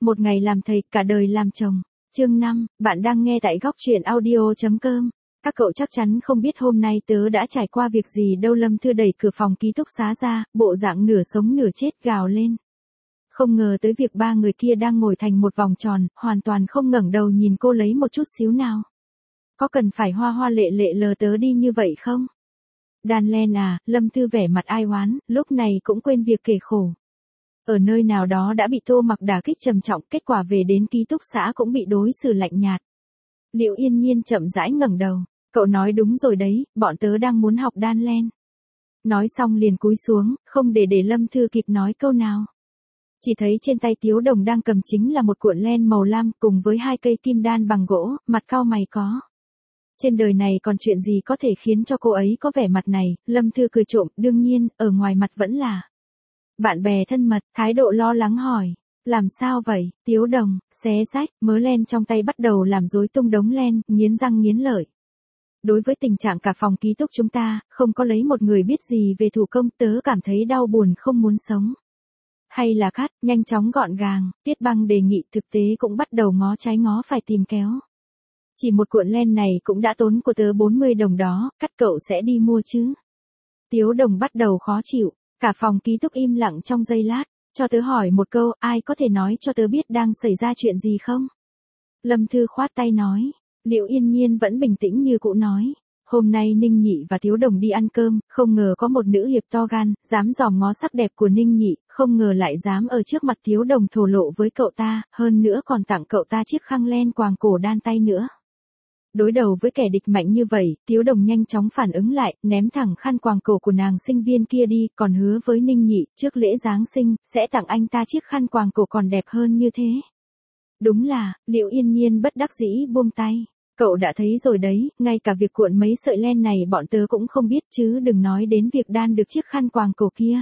một ngày làm thầy, cả đời làm chồng. Chương 5, bạn đang nghe tại góc truyện audio.com. Các cậu chắc chắn không biết hôm nay tớ đã trải qua việc gì đâu. Lâm Thư đẩy cửa phòng ký túc xá ra, bộ dạng nửa sống nửa chết gào lên. Không ngờ tới việc ba người kia đang ngồi thành một vòng tròn, hoàn toàn không ngẩng đầu nhìn cô lấy một chút xíu nào. Có cần phải hoa hoa lệ lệ lờ tớ đi như vậy không? Đan Len à, Lâm Thư vẻ mặt ai oán, lúc này cũng quên việc kể khổ. Ở nơi nào đó đã bị Tô Mặc đả kích trầm trọng, kết quả về đến ký túc xá cũng bị đối xử lạnh nhạt. Liệu Yên Nhiên chậm rãi ngẩng đầu, cậu nói đúng rồi đấy, bọn tớ đang muốn học Đan Len. Nói xong liền cúi xuống, không để Lâm Thư kịp nói câu nào. Chỉ thấy trên tay Tiếu Đồng đang cầm chính là một cuộn len màu lam cùng với 2 cây kim đan bằng gỗ, mặt cau mày có. Trên đời này còn chuyện gì có thể khiến cho cô ấy có vẻ mặt này, Lâm Thư cười trộm, đương nhiên, ở ngoài mặt vẫn là bạn bè thân mật, thái độ lo lắng hỏi. Làm sao vậy, Tiếu Đồng, xé rách, mớ len trong tay bắt đầu làm rối tung đống len, nghiến răng nghiến lợi. Đối với tình trạng cả phòng ký túc chúng ta, không có lấy một người biết gì về thủ công, tớ cảm thấy đau buồn không muốn sống. Hay là cắt, nhanh chóng gọn gàng, Tiết Băng đề nghị, thực tế cũng bắt đầu ngó trái ngó phải tìm kéo. Chỉ một cuộn len này cũng đã tốn của tớ 40 đồng đó, cắt cậu sẽ đi mua chứ. Tiếu Đồng bắt đầu khó chịu, cả phòng ký túc im lặng trong giây lát, cho tớ hỏi một câu, ai có thể nói cho tớ biết đang xảy ra chuyện gì không? Lâm Thư khoát tay nói, Liệu Yên Nhiên vẫn bình tĩnh như cũ nói. Hôm nay Ninh Nhị và Tiếu Đồng đi ăn cơm, không ngờ có một nữ hiệp to gan, dám dòm ngó sắc đẹp của Ninh Nhị, không ngờ lại dám ở trước mặt Tiếu Đồng thổ lộ với cậu ta, hơn nữa còn tặng cậu ta chiếc khăn len quàng cổ đan tay nữa. Đối đầu với kẻ địch mạnh như vậy, Tiếu Đồng nhanh chóng phản ứng lại, ném thẳng khăn quàng cổ của nàng sinh viên kia đi, còn hứa với Ninh Nhị, trước lễ Giáng sinh, sẽ tặng anh ta chiếc khăn quàng cổ còn đẹp hơn như thế. Đúng là, Liệu Yên Nhiên bất đắc dĩ buông tay. Cậu đã thấy rồi đấy, ngay cả việc cuộn mấy sợi len này bọn tớ cũng không biết chứ đừng nói đến việc đan được chiếc khăn quàng cổ kia.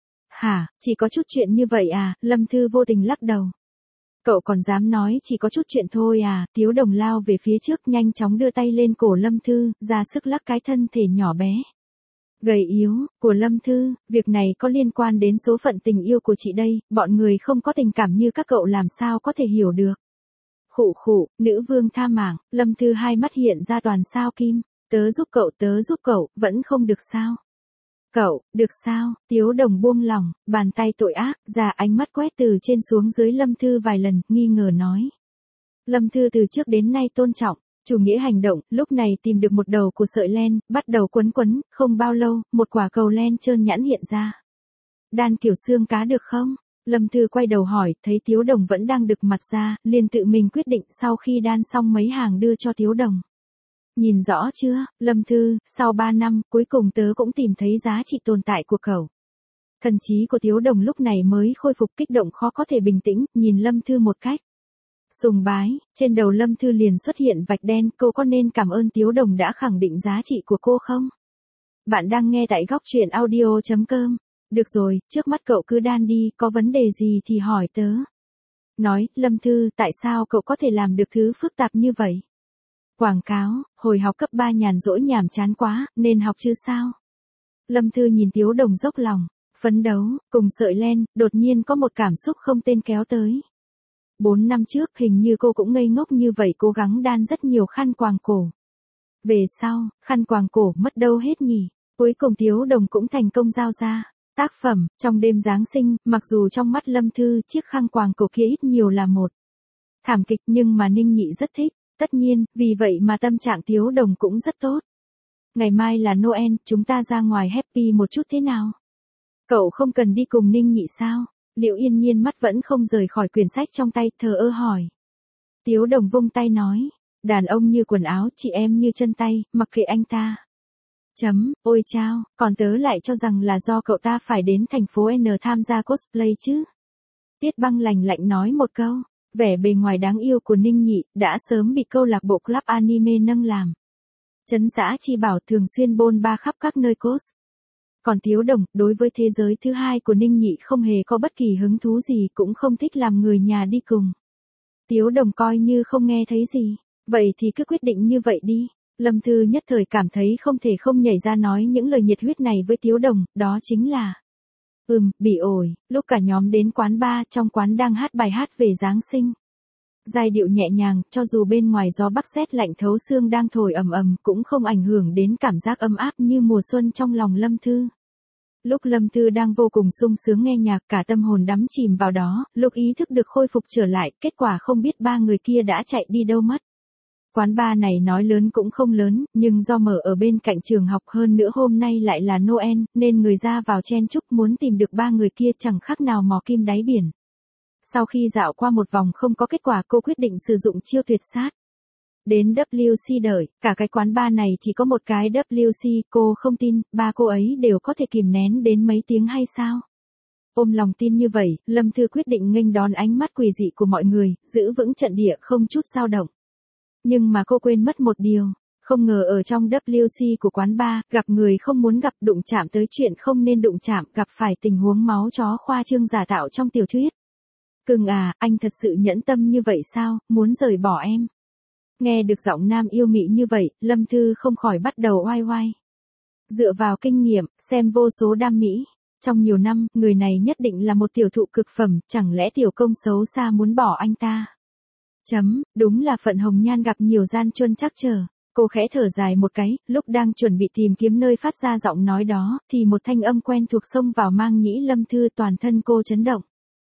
Hả, chỉ có chút chuyện như vậy à, Lâm Thư vô tình lắc đầu. Cậu còn dám nói chỉ có chút chuyện thôi à, Tiếu Đồng lao về phía trước nhanh chóng đưa tay lên cổ Lâm Thư, ra sức lắc cái thân thể nhỏ bé. Gầy yếu, của Lâm Thư, việc này có liên quan đến số phận tình yêu của chị đây, bọn người không có tình cảm như các cậu làm sao có thể hiểu được. Khụ khụ, nữ vương tha mạng, Lâm Thư hai mắt hiện ra toàn sao kim, tớ giúp cậu, vẫn không được sao. Cậu, được sao, Tiếu Đồng buông lỏng, bàn tay tội ác, ra ánh mắt quét từ trên xuống dưới Lâm Thư vài lần, nghi ngờ nói. Lâm Thư từ trước đến nay tôn trọng, chủ nghĩa hành động, lúc này tìm được một đầu của sợi len, bắt đầu quấn, không bao lâu, một quả cầu len trơn nhẵn hiện ra. Đan kiểu xương cá được không? Lâm Thư quay đầu hỏi, thấy Tiếu Đồng vẫn đang đực mặt ra, liền tự mình quyết định sau khi đan xong mấy hàng đưa cho Tiếu Đồng. Nhìn rõ chưa, Lâm Thư, sau 3 năm, cuối cùng tớ cũng tìm thấy giá trị tồn tại của cậu. Thần trí của Tiếu Đồng lúc này mới khôi phục, kích động khó có thể bình tĩnh, nhìn Lâm Thư một cách sùng bái, trên đầu Lâm Thư liền xuất hiện vạch đen, cô có nên cảm ơn Tiếu Đồng đã khẳng định giá trị của cô không? Bạn đang nghe tại góc truyện audio.com. Được rồi, trước mắt cậu cứ đan đi, có vấn đề gì thì hỏi tớ. Nói, Lâm Thư, tại sao cậu có thể làm được thứ phức tạp như vậy? Quảng cáo, hồi học cấp 3 nhàn rỗi nhàm chán quá, nên học chứ sao? Lâm Thư nhìn Tiếu Đồng dốc lòng, phấn đấu, cùng sợi len, đột nhiên có một cảm xúc không tên kéo tới. 4 năm trước hình như cô cũng ngây ngốc như vậy, cố gắng đan rất nhiều khăn quàng cổ. Về sau, khăn quàng cổ mất đâu hết nhỉ? Cuối cùng Tiếu Đồng cũng thành công giao ra. Tác phẩm, trong đêm Giáng sinh, mặc dù trong mắt Lâm Thư chiếc khăn quàng cổ kia ít nhiều là một thảm kịch nhưng mà Ninh Nhị rất thích, tất nhiên, vì vậy mà tâm trạng Tiếu Đồng cũng rất tốt. Ngày mai là Noel, chúng ta ra ngoài happy một chút thế nào? Cậu không cần đi cùng Ninh Nhị sao? Liệu Yên Nhiên mắt vẫn không rời khỏi quyển sách trong tay, thờ ơ hỏi. Tiếu Đồng vung tay nói, đàn ông như quần áo, chị em như chân tay, mặc kệ anh ta. Ôi chao, còn tớ lại cho rằng là do cậu ta phải đến thành phố N tham gia cosplay chứ. Tiết Băng lạnh lạnh nói một câu, vẻ bề ngoài đáng yêu của Ninh Nhị đã sớm bị câu lạc bộ club anime nâng làm trấn giã chi bảo, thường xuyên bôn ba khắp các nơi cos. Còn Tiếu Đồng, đối với thế giới thứ hai của Ninh Nhị không hề có bất kỳ hứng thú gì, cũng không thích làm người nhà đi cùng. Tiếu Đồng coi như không nghe thấy gì, vậy thì cứ quyết định như vậy đi. Lâm Thư nhất thời cảm thấy không thể không nhảy ra nói những lời nhiệt huyết này với Tiếu Đồng, đó chính là Bị ổi, lúc cả nhóm đến quán bar, trong quán đang hát bài hát về Giáng sinh. Giai điệu nhẹ nhàng, cho dù bên ngoài gió bắc rét lạnh thấu xương đang thổi ầm ầm, cũng không ảnh hưởng đến cảm giác ấm áp như mùa xuân trong lòng Lâm Thư. Lúc Lâm Thư đang vô cùng sung sướng nghe nhạc, cả tâm hồn đắm chìm vào đó, lúc ý thức được khôi phục trở lại, kết quả không biết ba người kia đã chạy đi đâu mất. Quán bar này nói lớn cũng không lớn, nhưng do mở ở bên cạnh trường học, hơn nữa hôm nay lại là Noel, nên người ra vào chen chúc, muốn tìm được ba người kia chẳng khác nào mò kim đáy biển. Sau khi dạo qua một vòng không có kết quả, cô quyết định sử dụng chiêu tuyệt sát. Đến WC đợi, cả cái quán bar này chỉ có một cái WC, cô không tin, ba cô ấy đều có thể kìm nén đến mấy tiếng hay sao? Ôm lòng tin như vậy, Lâm Thư quyết định nghênh đón ánh mắt quỷ dị của mọi người, giữ vững trận địa không chút dao động. Nhưng mà cô quên mất một điều, không ngờ ở trong WC của quán bar, gặp người không muốn gặp, đụng chạm tới chuyện không nên đụng chạm, gặp phải tình huống máu chó khoa trương giả tạo trong tiểu thuyết. Cưng à, anh thật sự nhẫn tâm như vậy sao, muốn rời bỏ em? Nghe được giọng nam yêu mị như vậy, Lâm Thư không khỏi bắt đầu oai oai. Dựa vào kinh nghiệm, xem vô số đam mỹ. Trong nhiều năm, người này nhất định là một tiểu thụ cực phẩm, chẳng lẽ tiểu công xấu xa muốn bỏ anh ta? Đúng là phận hồng nhan gặp nhiều gian truân trắc trở. Cô khẽ thở dài một cái, lúc đang chuẩn bị tìm kiếm nơi phát ra giọng nói đó, thì một thanh âm quen thuộc xông vào mang nhĩ Lâm Thư, toàn thân cô chấn động.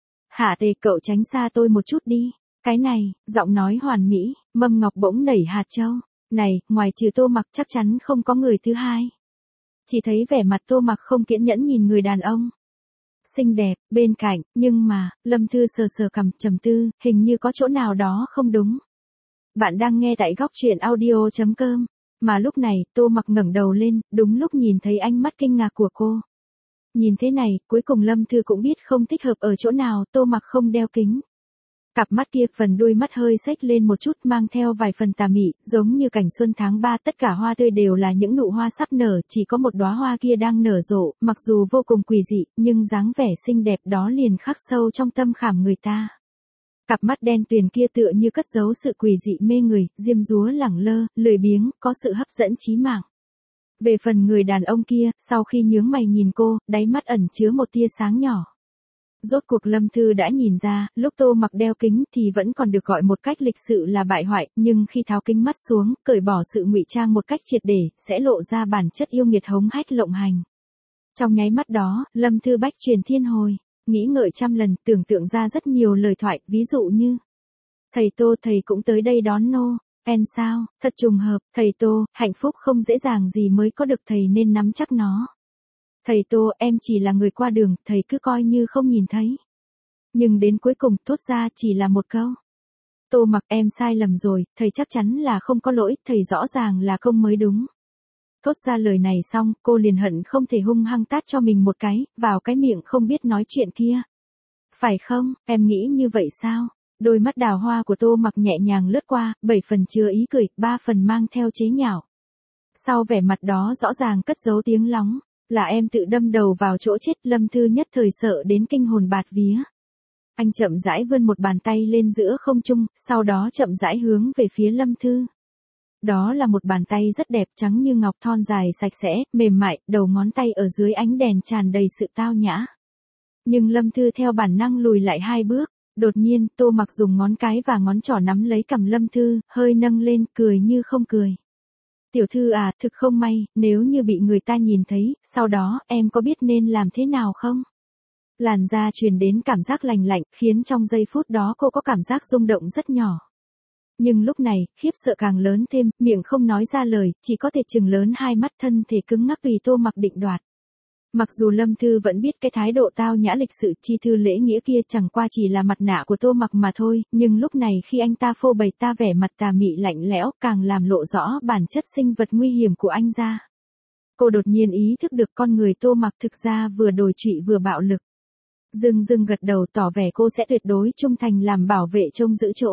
Hạ Tề, cậu tránh xa tôi một chút đi. Cái này, giọng nói hoàn mỹ, mâm ngọc bỗng nảy hạt châu. Này, ngoài trừ Tô Mặc chắc chắn không có người thứ hai. Chỉ thấy vẻ mặt Tô Mặc không kiên nhẫn nhìn người đàn ông xinh đẹp bên cạnh, nhưng mà, Lâm Thư sờ sờ cằm, trầm tư, hình như có chỗ nào đó không đúng. Bạn đang nghe tại góc truyện audio.com, mà lúc này, Tô Mặc ngẩng đầu lên, đúng lúc nhìn thấy ánh mắt kinh ngạc của cô. Nhìn thế này, cuối cùng Lâm Thư cũng biết không thích hợp ở chỗ nào, Tô Mặc không đeo kính. Cặp mắt kia, phần đuôi mắt hơi xếch lên một chút, mang theo vài phần tà mị, giống như cảnh xuân tháng 3, tất cả hoa tươi đều là những nụ hoa sắp nở, chỉ có một đóa hoa kia đang nở rộ, mặc dù vô cùng quỷ dị, nhưng dáng vẻ xinh đẹp đó liền khắc sâu trong tâm khảm người ta. Cặp mắt đen tuyền kia tựa như cất giấu sự quỷ dị mê người, diêm dúa lẳng lơ, lười biếng, có sự hấp dẫn chí mạng. Về phần người đàn ông kia, sau khi nhướng mày nhìn cô, đáy mắt ẩn chứa một tia sáng nhỏ. Rốt cuộc Lâm Thư đã nhìn ra, lúc Tô Mặc đeo kính thì vẫn còn được gọi một cách lịch sự là bại hoại, nhưng khi tháo kính mắt xuống, cởi bỏ sự ngụy trang một cách triệt để, sẽ lộ ra bản chất yêu nghiệt hống hách lộng hành. Trong nháy mắt đó, Lâm Thư bách truyền thiên hồi, nghĩ ngợi trăm lần, tưởng tượng ra rất nhiều lời thoại, ví dụ như: Thầy Tô, thầy cũng tới đây đón nô. En sao, thật trùng hợp, thầy Tô, hạnh phúc không dễ dàng gì mới có được, thầy nên nắm chắc nó. Thầy Tô, em chỉ là người qua đường, thầy cứ coi như không nhìn thấy. Nhưng đến cuối cùng, thốt ra chỉ là một câu. Tô Mặc, em sai lầm rồi, thầy chắc chắn là không có lỗi, thầy rõ ràng là công mới đúng. Thốt ra lời này xong, cô liền hận không thể hung hăng tát cho mình một cái, vào cái miệng không biết nói chuyện kia. Phải không, em nghĩ như vậy sao? Đôi mắt đào hoa của Tô Mặc nhẹ nhàng lướt qua, 7 phần chứa ý cười, 3 phần mang theo chế nhạo. Sau vẻ mặt đó rõ ràng cất giấu tiếng lóng. Là em tự đâm đầu vào chỗ chết, Lâm Thư nhất thời sợ đến kinh hồn bạt vía. Anh chậm rãi vươn một bàn tay lên giữa không trung, sau đó chậm rãi hướng về phía Lâm Thư. Đó là một bàn tay rất đẹp, trắng như ngọc, thon dài sạch sẽ, mềm mại, đầu ngón tay ở dưới ánh đèn tràn đầy sự tao nhã. Nhưng Lâm Thư theo bản năng lùi lại 2 bước, đột nhiên, Tô Mặc dùng ngón cái và ngón trỏ nắm lấy cằm Lâm Thư, hơi nâng lên, cười như không cười. Tiểu thư à, thực không may, nếu như bị người ta nhìn thấy, sau đó, em có biết nên làm thế nào không? Làn da truyền đến cảm giác lành lạnh, khiến trong giây phút đó cô có cảm giác rung động rất nhỏ. Nhưng lúc này, khiếp sợ càng lớn thêm, miệng không nói ra lời, chỉ có thể trừng lớn hai mắt, thân thể cứng ngắc tùy Tô Mặc định đoạt. Mặc dù Lâm Thư vẫn biết cái thái độ tao nhã lịch sự chi thư lễ nghĩa kia chẳng qua chỉ là mặt nạ của Tô Mặc mà thôi, nhưng lúc này khi anh ta phô bày ta vẻ mặt tà mị lạnh lẽo, càng làm lộ rõ bản chất sinh vật nguy hiểm của anh ra. Cô đột nhiên ý thức được con người Tô Mặc thực ra vừa đồi trụy vừa bạo lực. Dưng gật đầu tỏ vẻ cô sẽ tuyệt đối trung thành làm bảo vệ trông giữ chỗ.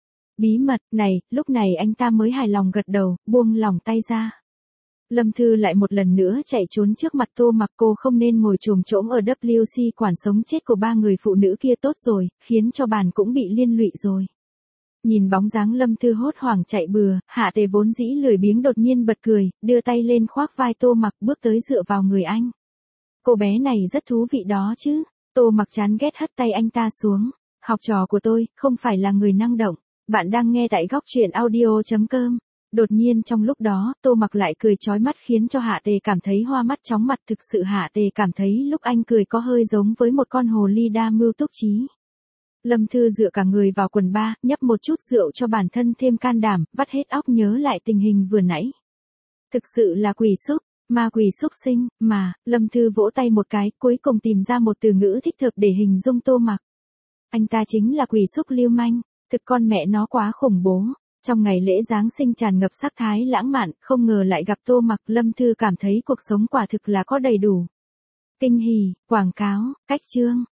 Bí mật này, lúc này anh ta mới hài lòng gật đầu, buông lòng tay ra. Lâm Thư lại một lần nữa chạy trốn trước mặt Tô Mặc, cô không nên ngồi chồm chỗm ở WC quản sống chết của 3 người phụ nữ kia tốt rồi, khiến cho bàn cũng bị liên lụy rồi. Nhìn bóng dáng Lâm Thư hốt hoảng chạy bừa, Hạ Tề vốn dĩ lười biếng đột nhiên bật cười, đưa tay lên khoác vai Tô Mặc, bước tới dựa vào người anh. Cô bé này rất thú vị đó chứ. Tô Mặc chán ghét hất tay anh ta xuống. Học trò của tôi, không phải là người năng động. Bạn đang nghe tại góc truyện audio.com. Đột nhiên trong lúc đó, Tô Mặc lại cười chói mắt khiến cho Hạ Tề cảm thấy hoa mắt chóng mặt. Thực sự Hạ Tề cảm thấy lúc anh cười có hơi giống với một con hồ ly đa mưu túc trí. Lâm Thư dựa cả người vào quần ba, nhấp một chút rượu cho bản thân thêm can đảm, vắt hết óc nhớ lại tình hình vừa nãy. Thực sự là quỷ xúc, ma quỷ xúc sinh, mà, Lâm Thư vỗ tay một cái, cuối cùng tìm ra một từ ngữ thích hợp để hình dung Tô Mặc. Anh ta chính là quỷ xúc lưu manh, thực con mẹ nó quá khủng bố. Trong ngày lễ Giáng sinh tràn ngập sắc thái lãng mạn, không ngờ lại gặp Tô Mặc, Lâm Thư cảm thấy cuộc sống quả thực là có đầy đủ. Kinh hỉ, quảng cáo, cách chương.